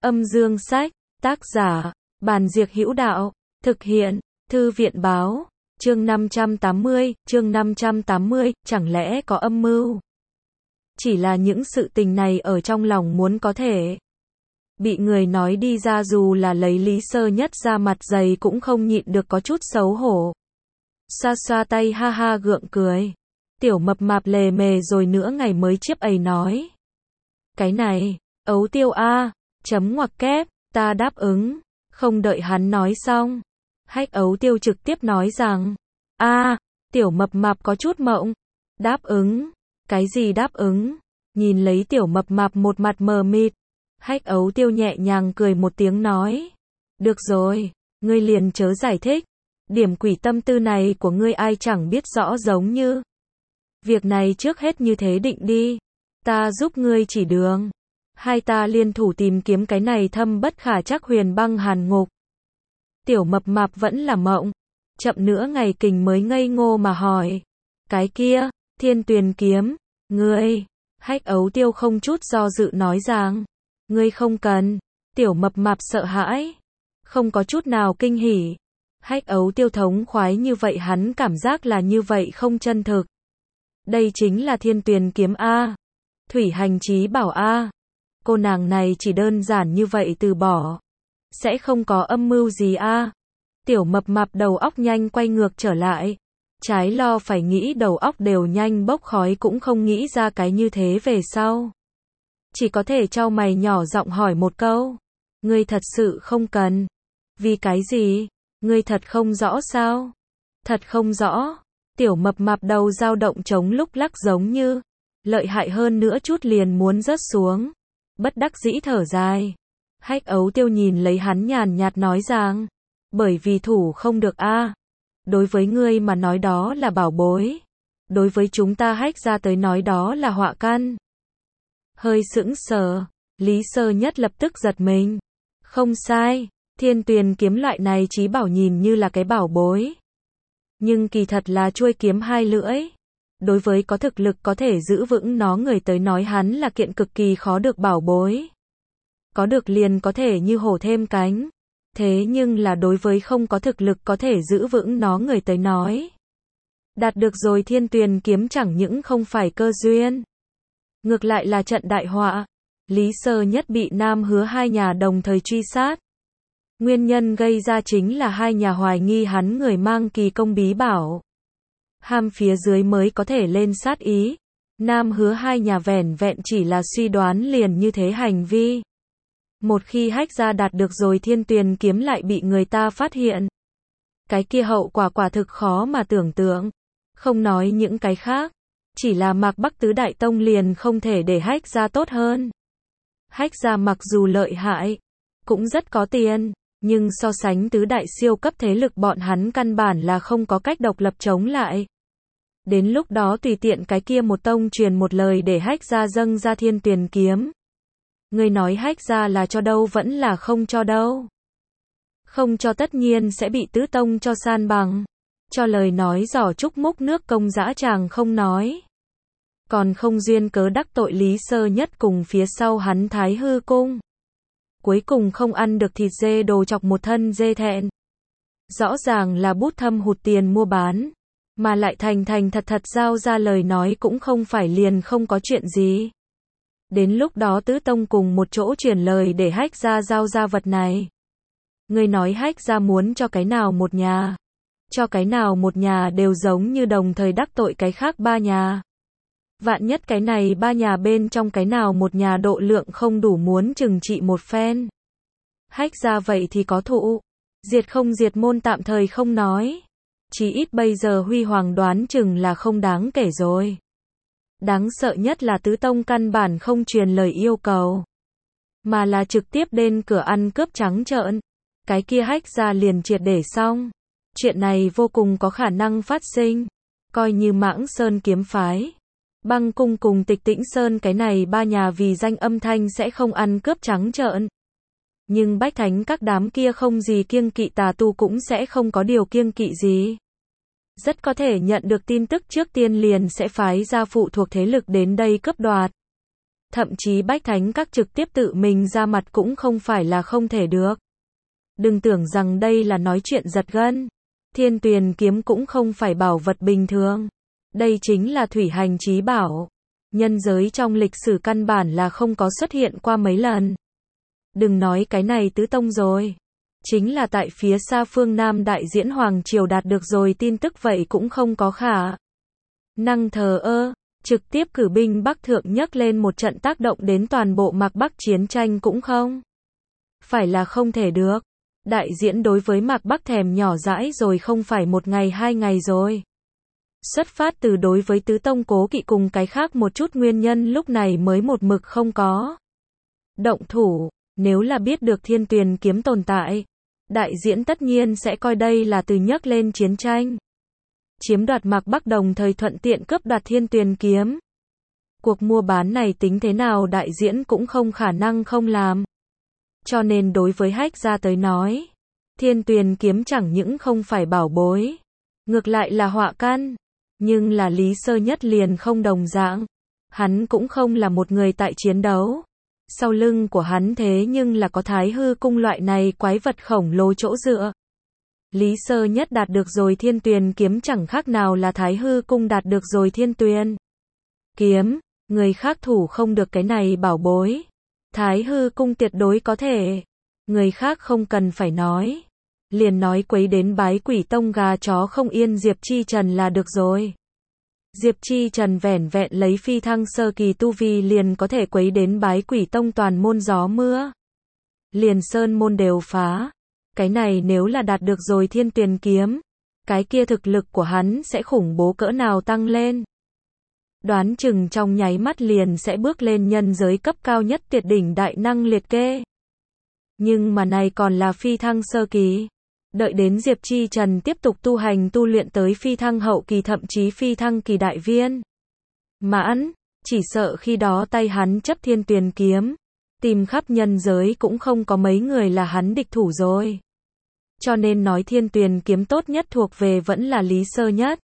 Âm dương sách, tác giả, Bàn Diệc Hữu Đạo, thực hiện, Thư viện báo, chương 580, chẳng lẽ có âm mưu? Chỉ là những sự tình này ở trong lòng muốn có thể bị người nói đi ra, dù là lấy Lý Sơ Nhất ra mặt dày cũng không nhịn được có chút xấu hổ. Xoa xoa tay ha ha gượng cười. Tiểu mập mạp lề mề rồi nửa ngày mới chiếp ầy nói. Cái này, Ấu Tiêu a, chấm ngoặc kép, ta đáp ứng. Không đợi hắn nói xong, Hách Ấu Tiêu trực tiếp nói rằng, tiểu mập mạp có chút mộng. Đáp ứng? Cái gì đáp ứng? Nhìn lấy tiểu mập mạp một mặt mờ mịt, Hách Ấu Tiêu nhẹ nhàng cười một tiếng nói. Được rồi, ngươi liền chớ giải thích. Điểm quỷ tâm tư này của ngươi ai chẳng biết rõ, giống như việc này trước hết như thế định đi. Ta giúp ngươi chỉ đường. Hai ta liên thủ tìm kiếm cái này thâm bất khả trắc huyền băng hàn ngục. Tiểu mập mạp vẫn là mộng. Chậm nữa ngày kình mới ngây ngô mà hỏi. Cái kia, Thiên Tuyền kiếm, ngươi. Hách Ấu Tiêu không chút do dự nói rằng. Ngươi không cần. Tiểu mập mạp sợ hãi. Không có chút nào kinh hỉ. Hách Ấu Tiêu thống khoái như vậy, hắn cảm giác là như vậy không chân thực. Đây chính là Thiên Tuyền kiếm a, Thủy Hành Chí Bảo a. Cô nàng này chỉ đơn giản như vậy từ bỏ, sẽ không có âm mưu gì a. Tiểu mập mạp đầu óc nhanh quay ngược trở lại. Trái lo phải nghĩ, đầu óc đều nhanh bốc khói, cũng không nghĩ ra cái như thế về sau. Chỉ có thể chau mày nhỏ giọng hỏi một câu. Ngươi thật sự không cần? Vì cái gì? Ngươi thật không rõ sao? Thật không rõ. Tiểu mập mạp đầu dao động chống lúc lắc, giống như lợi hại hơn nữa chút liền muốn rớt xuống. Bất đắc dĩ thở dài. Hách Ấu Tiêu nhìn lấy hắn nhàn nhạt nói rằng. Bởi vì thủ không được a. Đối với ngươi mà nói đó là bảo bối. Đối với chúng ta Hách ra tới nói đó là họa căn. Hơi sững sờ, Lý Sơ Nhất lập tức giật mình. Không sai, Thiên Tuyền kiếm loại này chí bảo nhìn như là cái bảo bối. Nhưng kỳ thật là chuôi kiếm hai lưỡi. Đối với có thực lực có thể giữ vững nó người tới nói, hắn là kiện cực kỳ khó được bảo bối. Có được liền có thể như hổ thêm cánh. Thế nhưng là đối với không có thực lực có thể giữ vững nó người tới nói, đạt được rồi Thiên Tuyền kiếm chẳng những không phải cơ duyên, ngược lại là trận đại họa. Lý Sơ Nhất bị Nam Hứa hai nhà đồng thời truy sát. Nguyên nhân gây ra chính là hai nhà hoài nghi hắn người mang kỳ công bí bảo. Ham phía dưới mới có thể lên sát ý. Nam Hứa hai nhà vẻn vẹn chỉ là suy đoán liền như thế hành vi. Một khi Hách ra đạt được rồi Thiên Tuyền kiếm lại bị người ta phát hiện. Cái kia hậu quả quả thực khó mà tưởng tượng. Không nói những cái khác. Chỉ là Mạc Bắc Tứ Đại Tông liền không thể để Hách ra tốt hơn. Hách ra mặc dù lợi hại, cũng rất có tiền, nhưng so sánh tứ đại siêu cấp thế lực bọn hắn căn bản là không có cách độc lập chống lại. Đến lúc đó tùy tiện cái kia một tông truyền một lời để Hách ra dâng ra Thiên Tuyền kiếm. Người nói Hách ra là cho đâu vẫn là không cho đâu. Không cho tất nhiên sẽ bị tứ tông cho san bằng. Cho lời nói giỏ trúc múc nước công dã tràng không nói. Còn không duyên cớ đắc tội Lý Sơ Nhất cùng phía sau hắn Thái Hư Cung. Cuối cùng không ăn được thịt dê đồ chọc một thân dê thẹn. Rõ ràng là bút thâm hụt tiền mua bán, mà lại thành thật giao ra lời nói cũng không phải liền không có chuyện gì. Đến lúc đó tứ tông cùng một chỗ truyền lời để Hách ra giao ra vật này. Người nói Hách ra muốn cho cái nào một nhà. Cho cái nào một nhà đều giống như đồng thời đắc tội cái khác ba nhà. Vạn nhất cái này ba nhà bên trong cái nào một nhà độ lượng không đủ muốn trừng trị một phen. Hách ra vậy thì có thụ. Diệt không diệt môn tạm thời không nói. Chí ít bây giờ huy hoàng đoán chừng là không đáng kể rồi. Đáng sợ nhất là tứ tông căn bản không truyền lời yêu cầu, mà là trực tiếp đến cửa ăn cướp trắng trợn. Cái kia Hách ra liền triệt để xong. Chuyện này vô cùng có khả năng phát sinh. Coi như Mãng Sơn kiếm phái, Băng Cung cùng Tịch Tĩnh Sơn cái này ba nhà vì danh âm thanh sẽ không ăn cướp trắng trợn. Nhưng bách thánh các đám kia không gì kiêng kỵ, tà tu cũng sẽ không có điều kiêng kỵ gì. Rất có thể nhận được tin tức trước tiên liền sẽ phái ra phụ thuộc thế lực đến đây cướp đoạt. Thậm chí Bách Thánh Các trực tiếp tự mình ra mặt cũng không phải là không thể được. Đừng tưởng rằng đây là nói chuyện giật gân. Thiên Tuyền kiếm cũng không phải bảo vật bình thường. Đây chính là thủy hành chí bảo. Nhân giới trong lịch sử căn bản là không có xuất hiện qua mấy lần. Đừng nói cái này tứ tông rồi. Chính là tại phía xa phương Nam đại diễn Hoàng Triều đạt được rồi tin tức vậy cũng không có khả năng thờ ơ. Trực tiếp cử binh Bắc Thượng nhấc lên một trận tác động đến toàn bộ Mạc Bắc chiến tranh cũng không phải là không thể được. Đại diễn đối với Mạc Bắc thèm nhỏ dãi rồi không phải một ngày hai ngày rồi. Xuất phát từ đối với tứ tông cố kỵ cùng cái khác một chút nguyên nhân lúc này mới một mực không có động thủ. Nếu là biết được Thiên Tuyền kiếm tồn tại, đại diễn tất nhiên sẽ coi đây là từ nhấc lên chiến tranh. Chiếm đoạt Mạc Bắc đồng thời thuận tiện cướp đoạt Thiên Tuyền kiếm. Cuộc mua bán này tính thế nào đại diễn cũng không khả năng không làm. Cho nên đối với Hách gia tới nói, Thiên Tuyền kiếm chẳng những không phải bảo bối, ngược lại là họa căn. Nhưng là Lý Sơ Nhất liền không đồng dạng. Hắn cũng không là một người tại chiến đấu. Sau lưng của hắn thế nhưng là có Thái Hư cung loại này quái vật khổng lồ chỗ dựa. Lý Sơ Nhất đạt được rồi Thiên Tuyền kiếm chẳng khác nào là Thái Hư cung đạt được rồi Thiên Tuyền kiếm. Người khác thủ không được cái này bảo bối. Thái Hư cung tuyệt đối có thể. Người khác không cần phải nói. Liền nói quấy đến Bái Quỷ Tông gà chó không yên Diệp Chi Trần là được rồi. Diệp Chi Trần vẻn vẹn lấy phi thăng sơ kỳ tu vi liền có thể quấy đến Bái Quỷ Tông toàn môn gió mưa. Liền sơn môn đều phá. Cái này nếu là đạt được rồi Thiên Tuyền kiếm, cái kia thực lực của hắn sẽ khủng bố cỡ nào tăng lên. Đoán chừng trong nháy mắt liền sẽ bước lên nhân giới cấp cao nhất tuyệt đỉnh đại năng liệt kê. Nhưng mà này còn là phi thăng sơ kỳ. Đợi đến Diệp Chi Trần tiếp tục tu hành tu luyện tới phi thăng hậu kỳ thậm chí phi thăng kỳ đại viên mãn, chỉ sợ khi đó tay hắn chấp Thiên Tuyền kiếm, tìm khắp nhân giới cũng không có mấy người là hắn địch thủ rồi. Cho nên nói Thiên Tuyền kiếm tốt nhất thuộc về vẫn là Lý Sơ Nhất.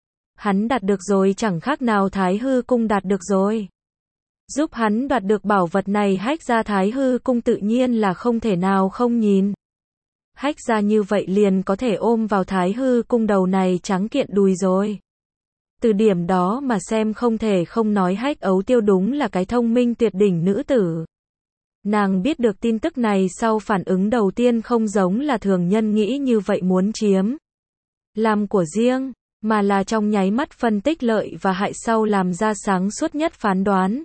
Hắn đạt được rồi chẳng khác nào Thái Hư cung đạt được rồi. Giúp hắn đoạt được bảo vật này Hách gia Thái Hư cung tự nhiên là không thể nào không nhìn. Hách gia như vậy liền có thể ôm vào Thái Hư cung đầu này trắng kiện đùi rồi. Từ điểm đó mà xem không thể không nói Hách Ấu Tiêu đúng là cái thông minh tuyệt đỉnh nữ tử. Nàng biết được tin tức này sau phản ứng đầu tiên không giống là thường nhân nghĩ như vậy muốn chiếm làm của riêng, mà là trong nháy mắt phân tích lợi và hại sau làm ra sáng suốt nhất phán đoán.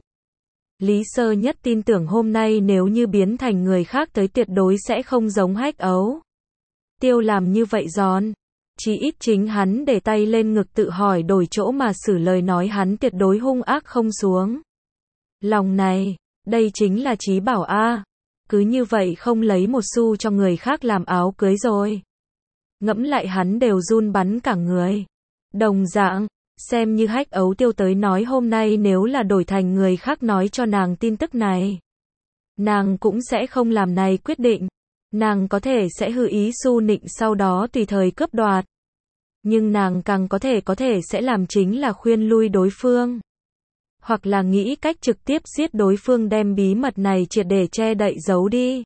Lý Sơ Nhất tin tưởng hôm nay nếu như biến thành người khác tới tuyệt đối sẽ không giống Hách Ấu Tiêu làm như vậy giòn. Chỉ ít chính hắn để tay lên ngực tự hỏi đổi chỗ mà xử lời nói hắn tuyệt đối hung ác không xuống lòng này. Đây chính là chí bảo a. Cứ như vậy không lấy một xu cho người khác làm áo cưới rồi. Ngẫm lại hắn đều run bắn cả người. Đồng dạng, xem như Hách Ấu Tiêu tới nói hôm nay nếu là đổi thành người khác nói cho nàng tin tức này, nàng cũng sẽ không làm này quyết định. Nàng có thể sẽ hư ý su nịnh sau đó tùy thời cướp đoạt. Nhưng nàng càng có thể sẽ làm chính là khuyên lui đối phương. Hoặc là nghĩ cách trực tiếp giết đối phương đem bí mật này triệt để che đậy giấu đi.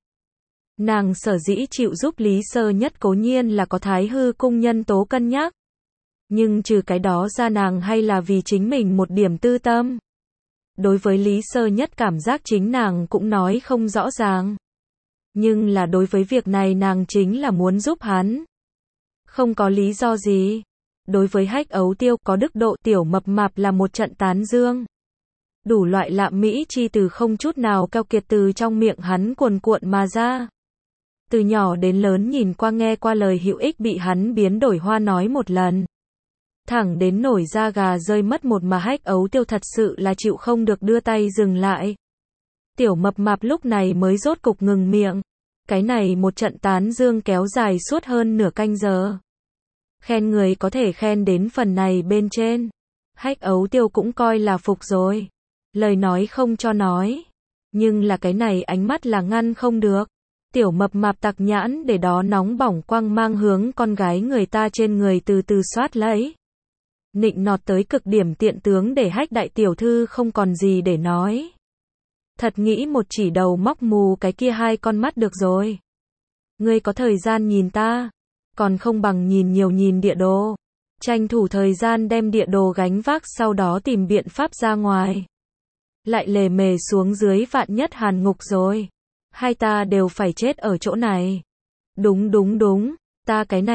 Nàng sở dĩ chịu giúp Lý Sơ Nhất cố nhiên là có Thái Hư cung nhân tố cân nhắc. Nhưng trừ cái đó ra nàng hay là vì chính mình một điểm tư tâm. Đối với Lý Sơ Nhất cảm giác chính nàng cũng nói không rõ ràng. Nhưng là đối với việc này nàng chính là muốn giúp hắn. Không có lý do gì. Đối với Hách Ấu Tiêu có đức độ tiểu mập mạp là một trận tán dương. Đủ loại lạm mỹ chi từ không chút nào keo kiệt từ trong miệng hắn cuồn cuộn mà ra. Từ nhỏ đến lớn nhìn qua nghe qua lời hữu ích bị hắn biến đổi hoa nói một lần. Thẳng đến nổi da gà rơi mất một mà Hách Ấu Tiêu thật sự là chịu không được đưa tay dừng lại. Tiểu mập mạp lúc này mới rốt cục ngừng miệng. Cái này một trận tán dương kéo dài suốt hơn nửa canh giờ. Khen người có thể khen đến phần này bên trên. Hách Ấu Tiêu cũng coi là phục rồi. Lời nói không cho nói. Nhưng là cái này ánh mắt là ngăn không được. Tiểu mập mạp tặc nhãn để đó nóng bỏng quang mang hướng con gái người ta trên người từ từ xoát lấy. Nịnh nọt tới cực điểm tiện tướng để Hách đại tiểu thư không còn gì để nói. Thật nghĩ một chỉ đầu móc mù cái kia hai con mắt được rồi. Ngươi có thời gian nhìn ta, còn không bằng nhìn địa đồ. Tranh thủ thời gian đem địa đồ gánh vác, sau đó tìm biện pháp ra ngoài. Lại lề mề xuống dưới, vạn nhất hàn ngục rồi. Hai ta đều phải chết ở chỗ này. Đúng, ta cái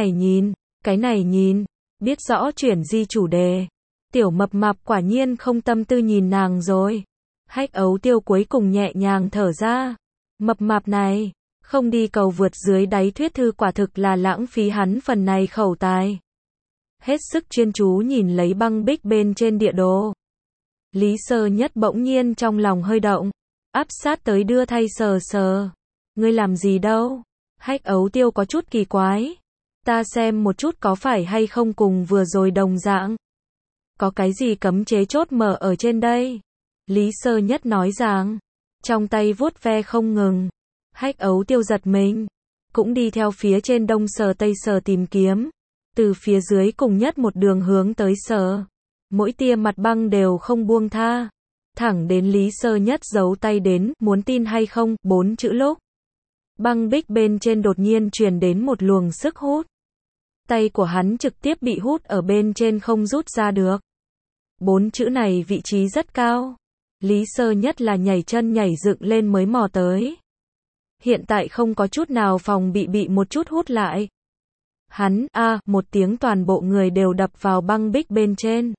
này nhìn, biết rõ chuyển di chủ đề. Tiểu mập mạp quả nhiên không tâm tư nhìn nàng rồi. Hách Ấu Tiêu cuối cùng nhẹ nhàng thở ra. Mập mạp này, không đi cầu vượt dưới đáy thuyết thư quả thực là lãng phí hắn phần này khẩu tài. Hết sức chuyên chú nhìn lấy băng bích bên trên địa đồ. Lý Sơ Nhất bỗng nhiên trong lòng hơi động, áp sát tới đưa thay sờ sờ. Ngươi làm gì đâu? Hách Ấu Tiêu có chút kỳ quái. Ta xem một chút có phải hay không cùng vừa rồi đồng dạng. Có cái gì cấm chế chốt mở ở trên đây? Lý Sơ Nhất nói rằng, trong tay vuốt ve không ngừng. Hách Ấu Tiêu giật mình, cũng đi theo phía trên đông sờ tây sờ tìm kiếm. Từ phía dưới cùng nhất một đường hướng tới sờ. Mỗi tia mặt băng đều không buông tha. Thẳng đến Lý Sơ Nhất giấu tay đến, muốn tin hay không, 4 chữ lúc. Băng bích bên trên đột nhiên truyền đến một luồng sức hút. Tay của hắn trực tiếp bị hút ở bên trên không rút ra được. 4 chữ này vị trí rất cao. Lý Sơ Nhất là nhảy chân nhảy dựng lên mới mò tới. Hiện tại không có chút nào phòng bị một chút hút lại. Hắn, một tiếng toàn bộ người đều đập vào băng bích bên trên.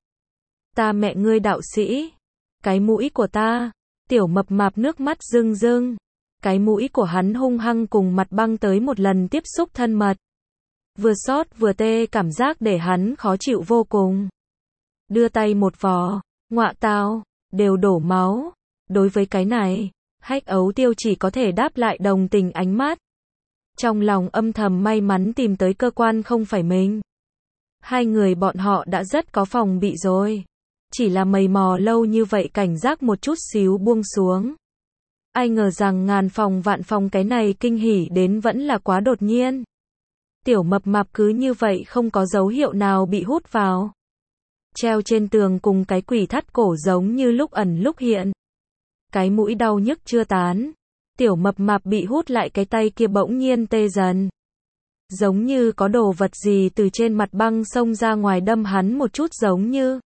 Ta mẹ ngươi đạo sĩ. Cái mũi của ta. Tiểu mập mạp nước mắt rưng rưng. Cái mũi của hắn hung hăng cùng mặt băng tới một lần tiếp xúc thân mật. Vừa xót vừa tê, cảm giác để hắn khó chịu vô cùng. Đưa tay một vò, ngọa tao, đều đổ máu. Đối với cái này, Hách Ấu Tiêu chỉ có thể đáp lại đồng tình ánh mắt. Trong lòng âm thầm may mắn tìm tới cơ quan không phải mình. Hai người bọn họ đã rất có phòng bị rồi. Chỉ là mày mò lâu như vậy, cảnh giác một chút xíu buông xuống. Ai ngờ rằng ngàn phòng vạn phòng, cái này kinh hỉ đến vẫn là quá đột nhiên. Tiểu mập mạp cứ như vậy không có dấu hiệu nào bị hút vào. Treo trên tường cùng cái quỷ thắt cổ giống như lúc ẩn lúc hiện. Cái mũi đau nhức chưa tán. Tiểu mập mạp bị hút lại, cái tay kia bỗng nhiên tê dần. Giống như có đồ vật gì từ trên mặt băng xông ra ngoài đâm hắn một chút, giống như.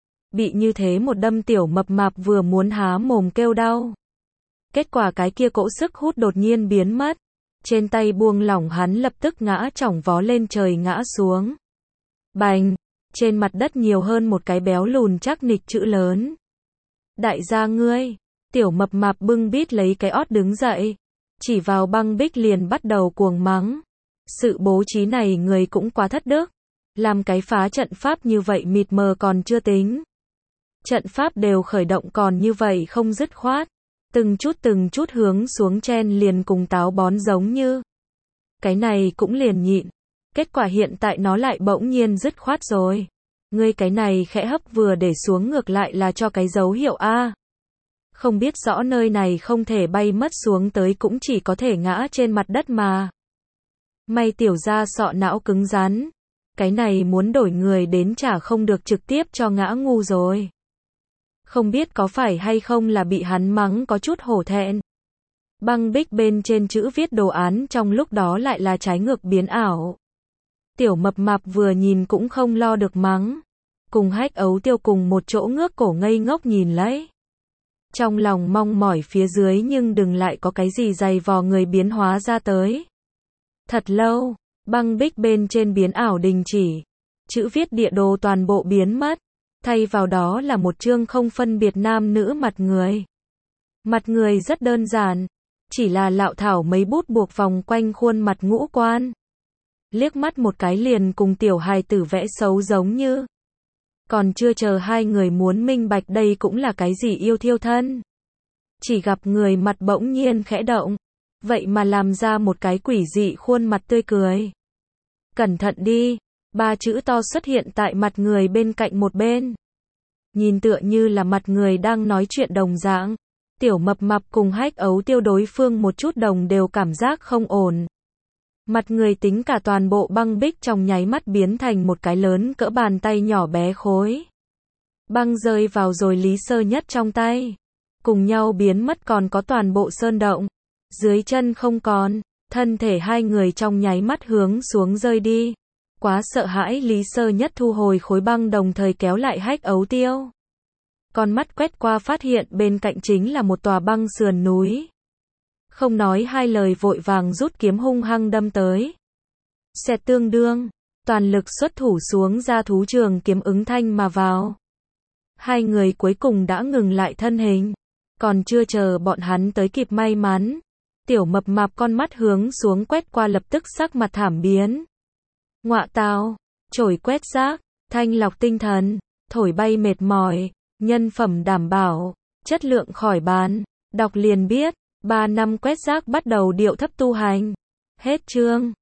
Bị như thế một đâm, tiểu mập mạp vừa muốn há mồm kêu đau. Kết quả cái kia cỗ sức hút đột nhiên biến mất. Trên tay buông lỏng, hắn lập tức ngã chỏng vó lên trời ngã xuống. Bành! Trên mặt đất nhiều hơn một cái béo lùn chắc nịch chữ lớn. Đại gia ngươi! Tiểu mập mạp bưng bít lấy cái ót đứng dậy. Chỉ vào băng bích liền bắt đầu cuồng mắng. Sự bố trí này người cũng quá thất đức. Làm cái phá trận pháp như vậy mịt mờ còn chưa tính. Trận pháp đều khởi động còn như vậy không dứt khoát. Từng chút hướng xuống chen liền cùng táo bón giống như. Cái này cũng liền nhịn. Kết quả hiện tại nó lại bỗng nhiên dứt khoát rồi. Ngươi cái này khẽ hấp vừa để xuống ngược lại là cho cái dấu hiệu A. Không biết rõ nơi này không thể bay mất xuống tới, cũng chỉ có thể ngã trên mặt đất mà. May tiểu gia sọ não cứng rắn. Cái này muốn đổi người đến chả không được, trực tiếp cho ngã ngu rồi. Không biết có phải hay không là bị hắn mắng có chút hổ thẹn. Băng bích bên trên chữ viết đồ án trong lúc đó lại là trái ngược biến ảo. Tiểu mập mạp vừa nhìn cũng không lo được mắng. Cùng Hách Ấu Tiêu cùng một chỗ ngước cổ ngây ngốc nhìn lấy. Trong lòng mong mỏi phía dưới nhưng đừng lại có cái gì dày vò người biến hóa ra tới. Thật lâu, băng bích bên trên biến ảo đình chỉ. Chữ viết địa đồ toàn bộ biến mất. Thay vào đó là một chương không phân biệt nam nữ mặt người. Mặt người rất đơn giản. Chỉ là lạo thảo mấy bút buộc vòng quanh khuôn mặt ngũ quan. Liếc mắt một cái liền cùng tiểu hài tử vẽ xấu giống như. Còn chưa chờ hai người muốn minh bạch đây cũng là cái gì yêu thiêu thân. Chỉ gặp người mặt bỗng nhiên khẽ động. Vậy mà làm ra một cái quỷ dị khuôn mặt tươi cười. Cẩn thận đi. 3 chữ to xuất hiện tại mặt người bên cạnh một bên. Nhìn tựa như là mặt người đang nói chuyện đồng dạng. Tiểu mập mạp cùng Hách Ấu Tiêu đối phương một chút đồng đều cảm giác không ổn. Mặt người tính cả toàn bộ băng bích trong nháy mắt biến thành một cái lớn cỡ bàn tay nhỏ bé khối. Băng rơi vào rồi Lý Sơ Nhất trong tay. cùng nhau biến mất còn có toàn bộ sơn động. Dưới chân không còn, thân thể hai người trong nháy mắt hướng xuống rơi đi. Quá sợ hãi, Lý Sơ Nhất thu hồi khối băng đồng thời kéo lại Hách Ấu Tiêu. Con mắt quét qua phát hiện bên cạnh chính là một tòa băng sườn núi. Không nói hai lời vội vàng rút kiếm hung hăng đâm tới. Xẹt tương đương, toàn lực xuất thủ xuống ra thú trường kiếm ứng thanh mà vào. Hai người cuối cùng đã ngừng lại thân hình. Còn chưa chờ bọn hắn tới kịp may mắn. Tiểu mập mạp con mắt hướng xuống quét qua lập tức sắc mặt thảm biến. Ngọa tào, chổi quét rác, thanh lọc tinh thần, thổi bay mệt mỏi, nhân phẩm đảm bảo, chất lượng khỏi bàn. Đọc liền biết, 3 năm quét rác bắt đầu điệu thấp tu hành. Hết chương.